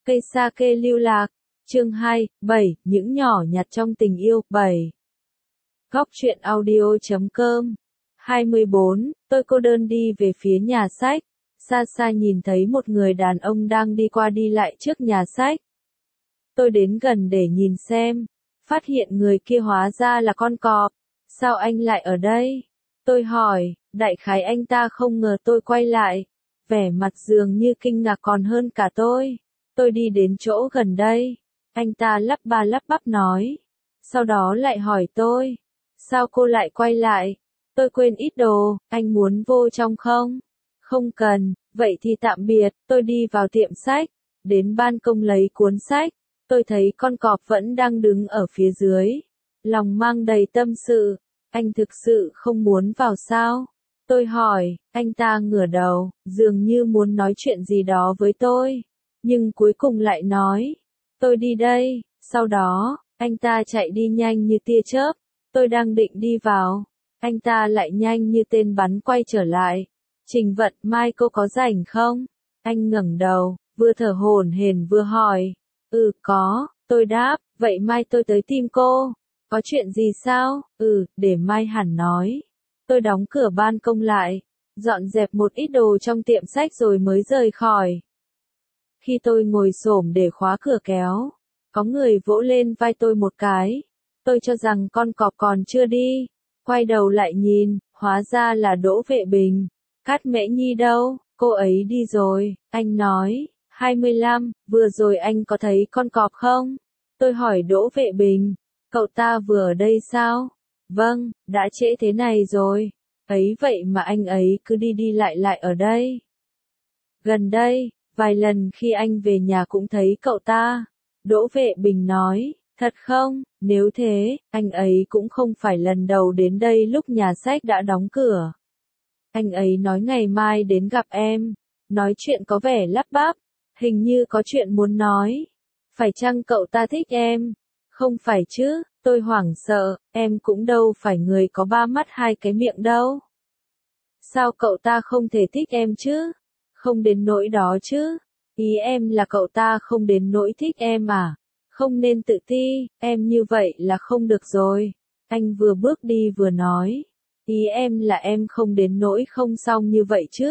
Cây sake lưu lạc. Chương 2, 7, những nhỏ nhặt trong tình yêu. 7. Góc truyện audio.com 24, tôi cô đơn đi về phía nhà sách. Xa xa nhìn thấy một người đàn ông đang đi qua đi lại trước nhà sách. Tôi đến gần để nhìn xem. Phát hiện người kia hóa ra là con cọp. Sao anh lại ở đây? Tôi hỏi, đại khái anh ta không ngờ tôi quay lại. Vẻ mặt dường như kinh ngạc còn hơn cả tôi. Tôi đi đến chỗ gần đây. Anh ta lắp ba lắp bắp nói. Sau đó lại hỏi tôi. Sao cô lại quay lại? Tôi quên ít đồ, anh muốn vô trong không? Không cần, vậy thì tạm biệt. Tôi đi vào tiệm sách. Đến ban công lấy cuốn sách. Tôi thấy con cọp vẫn đang đứng ở phía dưới. Lòng mang đầy tâm sự. Anh thực sự không muốn vào sao? Tôi hỏi, anh ta ngửa đầu, dường như muốn nói chuyện gì đó với tôi. Nhưng cuối cùng lại nói, tôi đi đây. Sau đó, anh ta chạy đi nhanh như tia chớp. Tôi đang định đi vào. Anh ta lại nhanh như tên bắn quay trở lại. Trình Vận, mai cô có rảnh không? Anh ngẩng đầu, vừa thở hổn hển vừa hỏi. Có, tôi đáp, vậy mai tôi tới tìm cô. Có chuyện gì sao? Để mai hẳn nói. Tôi đóng cửa ban công lại, dọn dẹp một ít đồ trong tiệm sách rồi mới rời khỏi. Khi tôi ngồi xổm để khóa cửa kéo, có người vỗ lên vai tôi một cái. Tôi cho rằng con cọp còn chưa đi. Quay đầu lại nhìn, hóa ra là Đỗ Vệ Bình. Cát Mễ Nhi đâu? Cô ấy đi rồi, anh nói. 25, vừa rồi anh có thấy con cọp không? Tôi hỏi Đỗ Vệ Bình. Cậu ta vừa ở đây sao? Vâng, đã trễ thế này rồi. Ấy vậy mà anh ấy cứ đi đi lại lại ở đây. Gần đây, vài lần khi anh về nhà cũng thấy cậu ta. Đỗ Vệ Bình nói, thật không? Nếu thế, anh ấy cũng không phải lần đầu đến đây lúc nhà sách đã đóng cửa. Anh ấy nói ngày mai đến gặp em. Nói chuyện có vẻ lắp bắp. Hình như có chuyện muốn nói. Phải chăng cậu ta thích em? Không phải chứ, tôi hoảng sợ, em cũng đâu phải người có ba mắt hai cái miệng đâu. Sao cậu ta không thể thích em chứ? Không đến nỗi đó chứ. Ý em là cậu ta không đến nỗi thích em à? Không nên tự ti, em như vậy là không được rồi. Anh vừa bước đi vừa nói. Ý em là em không đến nỗi không xong như vậy chứ.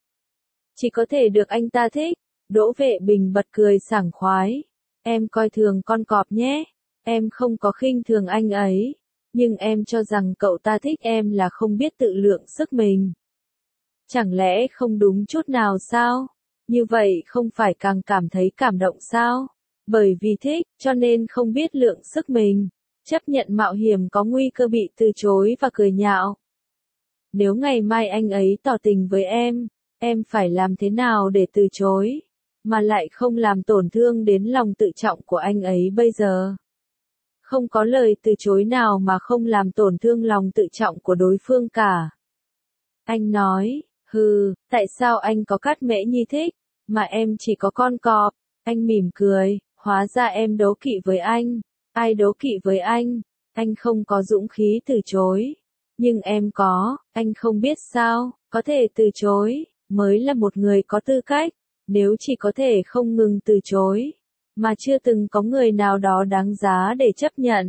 Chỉ có thể được anh ta thích. Đỗ Vệ Bình bật cười sảng khoái. Em coi thường con cọp nhé. Em không có khinh thường anh ấy. Nhưng em cho rằng cậu ta thích em là không biết tự lượng sức mình. Chẳng lẽ không đúng chút nào sao? Như vậy không phải càng cảm thấy cảm động sao? Bởi vì thích, cho nên không biết lượng sức mình. Chấp nhận mạo hiểm có nguy cơ bị từ chối và cười nhạo. Nếu ngày mai anh ấy tỏ tình với em phải làm thế nào để từ chối? Mà lại không làm tổn thương đến lòng tự trọng của anh ấy bây giờ. Không có lời từ chối nào mà không làm tổn thương lòng tự trọng của đối phương cả. Anh nói, tại sao anh có Cát Mễ Nhi thích, mà em chỉ có con cọp? Anh mỉm cười, hóa ra em đố kỵ với anh. Ai đố kỵ với anh? Anh không có dũng khí từ chối. Nhưng em có, anh không biết sao, có thể từ chối, mới là một người có tư cách. Nếu chỉ có thể không ngừng từ chối, mà chưa từng có người nào đó đáng giá để chấp nhận.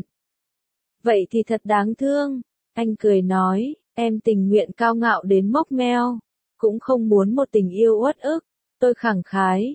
Vậy thì thật đáng thương. Anh cười nói, em tình nguyện cao ngạo đến mốc meo, cũng không muốn một tình yêu uất ức. Tôi khẳng khái,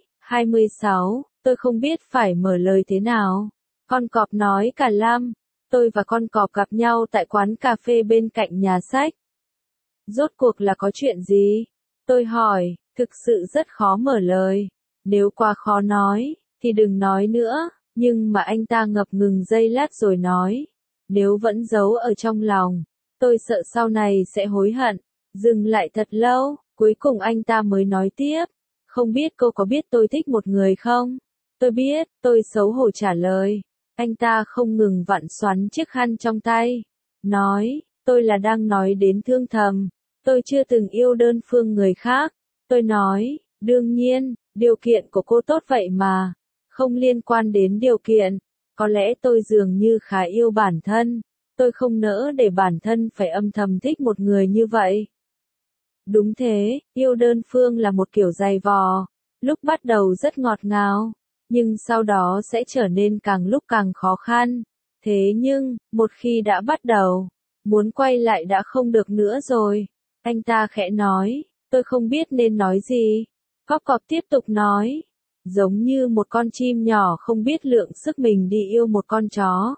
26, tôi không biết phải mở lời thế nào. Con cọp nói cả lam. Tôi và con cọp gặp nhau tại quán cà phê bên cạnh nhà sách. Rốt cuộc là có chuyện gì? Tôi hỏi, thực sự rất khó mở lời. Nếu quá khó nói, thì đừng nói nữa. Nhưng mà anh ta ngập ngừng giây lát rồi nói. Nếu vẫn giấu ở trong lòng, tôi sợ sau này sẽ hối hận. Dừng lại thật lâu, cuối cùng anh ta mới nói tiếp. Không biết cô có biết tôi thích một người không? Tôi biết, tôi xấu hổ trả lời. Anh ta không ngừng vặn xoắn chiếc khăn trong tay. Nói, tôi là đang nói đến Thương Thầm. Tôi chưa từng yêu đơn phương người khác. Tôi nói, đương nhiên, điều kiện của cô tốt vậy mà. Không liên quan đến điều kiện. Có lẽ tôi dường như khá yêu bản thân. Tôi không nỡ để bản thân phải âm thầm thích một người như vậy. Đúng thế, yêu đơn phương là một kiểu dày vò. Lúc bắt đầu rất ngọt ngào. nhưng sau đó sẽ trở nên càng lúc càng khó khăn. Thế nhưng, một khi đã bắt đầu, muốn quay lại đã không được nữa rồi. Anh ta khẽ nói, tôi không biết nên nói gì. Cóc cọp tiếp tục nói, giống như một con chim nhỏ không biết lượng sức mình đi yêu một con chó.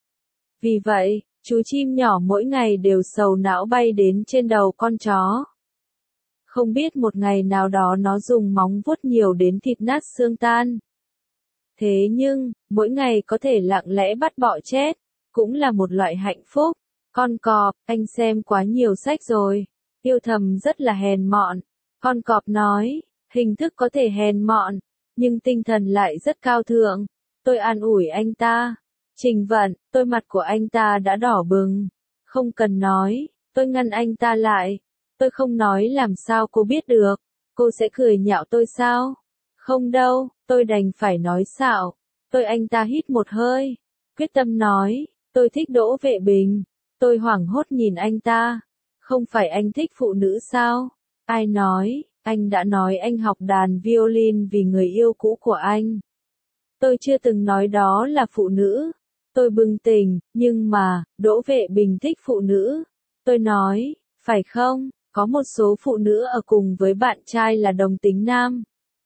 Vì vậy, chú chim nhỏ mỗi ngày đều sầu não bay đến trên đầu con chó. Không biết một ngày nào đó nó dùng móng vuốt nhiều đến thịt nát xương tan. Thế nhưng, mỗi ngày có thể lặng lẽ bắt bọ chết, cũng là một loại hạnh phúc. Con cọp, anh xem quá nhiều sách rồi. Yêu thầm rất là hèn mọn. Con cọp nói, hình thức có thể hèn mọn, nhưng tinh thần lại rất cao thượng. Tôi an ủi anh ta. Trình Vận, tôi mặt của anh ta đã đỏ bừng. Không cần nói, tôi ngăn anh ta lại. Tôi không nói làm sao cô biết được. Cô sẽ cười nhạo tôi sao? Không đâu, tôi đành phải nói xạo. Anh ta hít một hơi. Quyết tâm nói, tôi thích Đỗ Vệ Bình. Tôi hoảng hốt nhìn anh ta. Không phải anh thích phụ nữ sao? Ai nói, anh đã nói anh học đàn violin vì người yêu cũ của anh. Tôi chưa từng nói đó là phụ nữ. Tôi bừng tỉnh, nhưng mà, Đỗ Vệ Bình thích phụ nữ. Tôi nói, phải không, có một số phụ nữ ở cùng với bạn trai là đồng tính nam.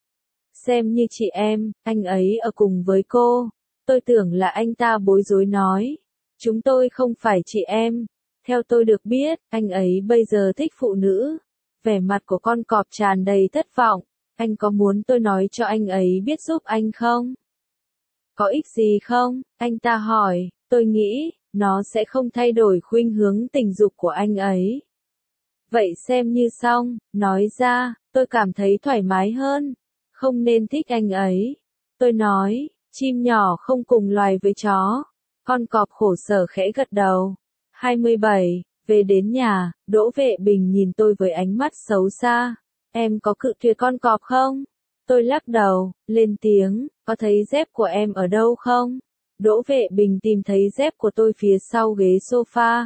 Xem như chị em, anh ấy ở cùng với cô. Tôi tưởng là anh ta bối rối nói. Chúng tôi không phải chị em. Theo tôi được biết, anh ấy bây giờ thích phụ nữ. Vẻ mặt của con cọp tràn đầy thất vọng. Anh có muốn tôi nói cho anh ấy biết giúp anh không? Có ích gì không? Anh ta hỏi. Tôi nghĩ, nó sẽ không thay đổi khuynh hướng tình dục của anh ấy. Vậy xem như xong, nói ra, tôi cảm thấy thoải mái hơn. Không nên thích anh ấy. Tôi nói, chim nhỏ không cùng loài với chó. Con cọp khổ sở khẽ gật đầu. 27. Về đến nhà, Đỗ Vệ Bình nhìn tôi với ánh mắt xấu xa. Em có cự tuyệt con cọp không? Tôi lắc đầu, lên tiếng, có thấy dép của em ở đâu không? Đỗ Vệ Bình tìm thấy dép của tôi phía sau ghế sofa.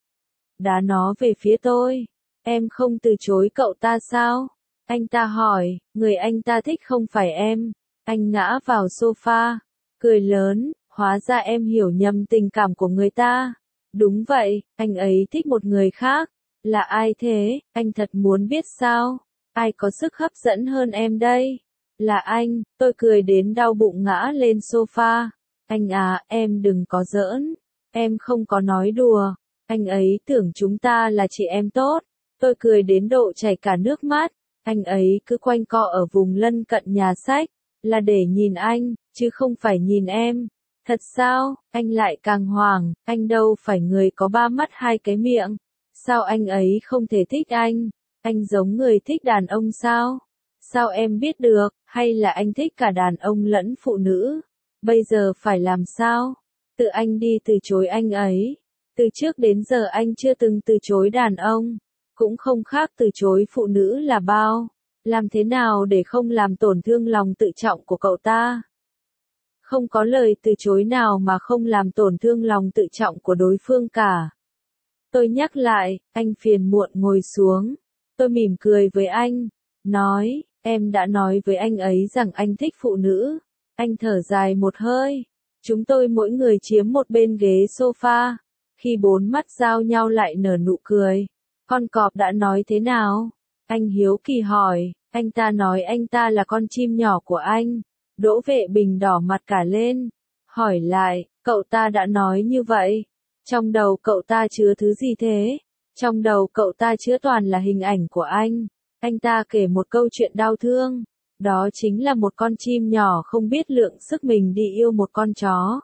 Đá nó về phía tôi. Em không từ chối cậu ta sao? Anh ta hỏi, người anh ta thích không phải em. Anh ngã vào sofa, cười lớn, hóa ra em hiểu nhầm tình cảm của người ta. Đúng vậy, anh ấy thích một người khác. Là ai thế, anh thật muốn biết sao? Ai có sức hấp dẫn hơn em đây? Là anh, tôi cười đến đau bụng ngã lên sofa. Anh à, em đừng có giỡn. Em không có nói đùa. Anh ấy tưởng chúng ta là chị em tốt. Tôi cười đến độ chảy cả nước mắt. Anh ấy cứ quanh co ở vùng lân cận nhà sách. Là để nhìn anh, chứ không phải nhìn em. Thật sao, anh lại càng hoảng, anh đâu phải người có ba mắt hai cái miệng. Sao anh ấy không thể thích anh? Anh giống người thích đàn ông sao? Sao em biết được, hay là anh thích cả đàn ông lẫn phụ nữ? Bây giờ phải làm sao? Tự anh đi từ chối anh ấy. Từ trước đến giờ anh chưa từng từ chối đàn ông. Cũng không khác từ chối phụ nữ là bao. Làm thế nào để không làm tổn thương lòng tự trọng của cậu ta? Không có lời từ chối nào mà không làm tổn thương lòng tự trọng của đối phương cả. Tôi nhắc lại, anh phiền muộn ngồi xuống. Tôi mỉm cười với anh. Nói, em đã nói với anh ấy rằng anh thích phụ nữ. Anh thở dài một hơi. Chúng tôi mỗi người chiếm một bên ghế sofa. Khi bốn mắt giao nhau lại nở nụ cười. Con cọp đã nói thế nào? Anh hiếu kỳ hỏi. Anh ta nói anh ta là con chim nhỏ của anh. Đỗ Vệ Bình đỏ mặt cả lên. Hỏi lại, cậu ta đã nói như vậy. Trong đầu cậu ta chứa thứ gì thế? Trong đầu cậu ta chứa toàn là hình ảnh của anh. Anh ta kể một câu chuyện đau thương. Đó chính là một con chim nhỏ không biết lượng sức mình đi yêu một con chó.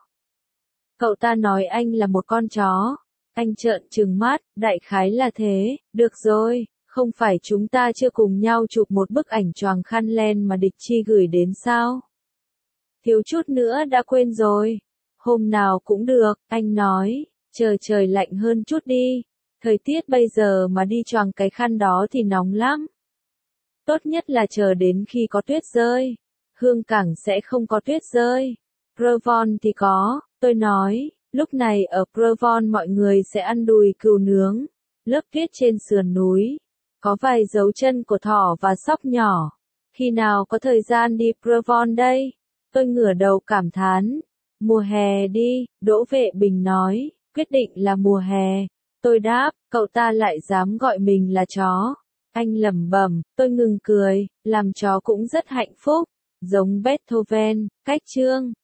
Cậu ta nói anh là một con chó. Anh trợn trừng mắt, đại khái là thế. Được rồi, không phải chúng ta chưa cùng nhau chụp một bức ảnh choàng khăn len mà địch chi gửi đến sao? Thiếu chút nữa đã quên rồi. Hôm nào cũng được, anh nói, chờ trời lạnh hơn chút đi. Thời tiết bây giờ mà đi choàng cái khăn đó thì nóng lắm. Tốt nhất là chờ đến khi có tuyết rơi. Hương Cảng sẽ không có tuyết rơi. Provence thì có, tôi nói, lúc này ở Provence mọi người sẽ ăn đùi cừu nướng. Lớp tuyết trên sườn núi. Có vài dấu chân của thỏ và sóc nhỏ. Khi nào có thời gian đi Provence đây? Tôi ngửa đầu cảm thán. Mùa hè đi, Đỗ Vệ Bình nói, quyết định là mùa hè. Tôi đáp, cậu ta lại dám gọi mình là chó. Anh lẩm bẩm, tôi ngừng cười, làm chó cũng rất hạnh phúc, giống Beethoven, cách chương.